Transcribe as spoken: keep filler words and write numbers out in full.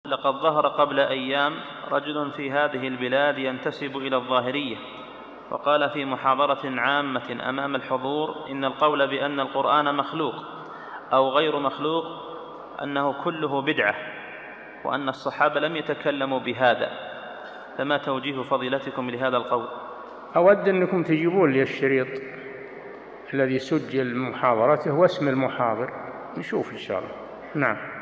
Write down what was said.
لقد ظهر قبل أيام رجل في هذه البلاد ينتسب إلى الظاهرية، وقال في محاضرة عامة أمام الحضور إن القول بأن القرآن مخلوق أو غير مخلوق أنه كله بدعة، وأن الصحابة لم يتكلموا بهذا، فما توجيه فضيلتكم لهذا القول؟ أود أنكم تجيبون لي الشريط الذي سجل محاضرته واسم المحاضر نشوف إن شاء الله. نعم.